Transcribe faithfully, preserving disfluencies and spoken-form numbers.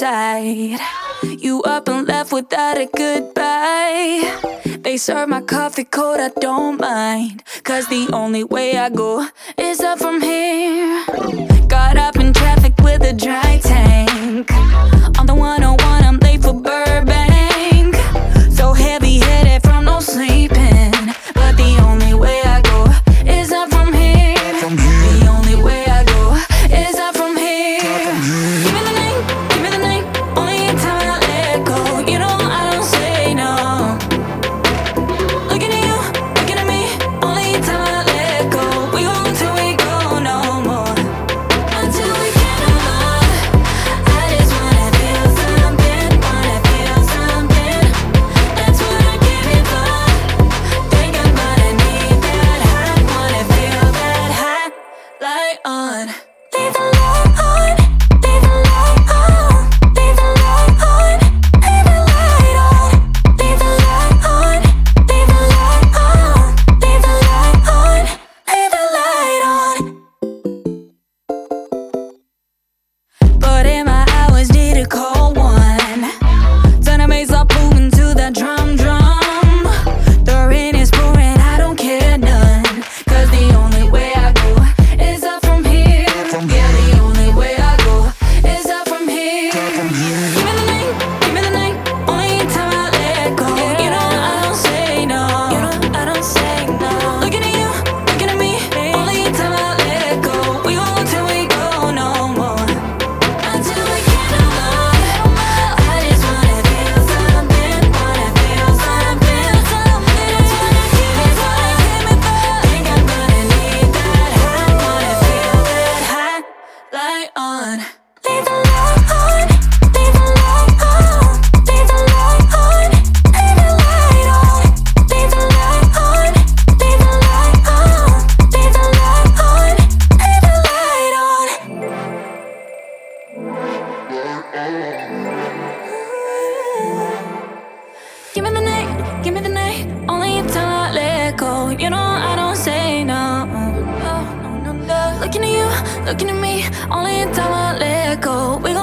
side. You up and left without a goodbye. They serve my coffee cold, I don't mind, 'cause the only way I go is up from here. Got up in traffic with a dry tank. On the one oh one, I'm late for Burbank. So heavy-headed from no sleeping, but the only way I go is up from here. The only way I go is up from here. Give me the night, give me the night. Only time I let go. You know I don't say no. Looking at you, looking at me. Only time I let go. We go till we go no more. Until we get alone. I just wanna feel something, wanna feel something. That's what I give it for. Think I'm gonna need that high, wanna feel that high. Light on. Leave the light on. Leave the light on. Leave the light on. Leave the light on. Leave the light on. Leave the light on. Leave the light on. Leave the light on. But in my hours need a cold one. Turn the bass up, moving to the drum drum. The rain is pouring, I don't care none, 'cause the only way I go is up from here. Yeah, the only way I go is up from here. Give me the night, give me the night. Only time I let go. You know I don't say no. You know I don't say no. Looking at you, looking at me. Only time I let go. We go till we go no more. Until we get alone. I just wanna feel something, wanna feel something. That's what I give it for. Think I'm gonna need that high, wanna feel that high. Light on. Leave the light on. Leave the light on. Leave the light on. Leave the light on. Leave the light on. Leave the light on. Leave the light on. Leave the light on. Give me the night, give me the night. Only time I let go. You know I don't say no. No, no, no, no. Looking at you, looking at me. Only time I let go. We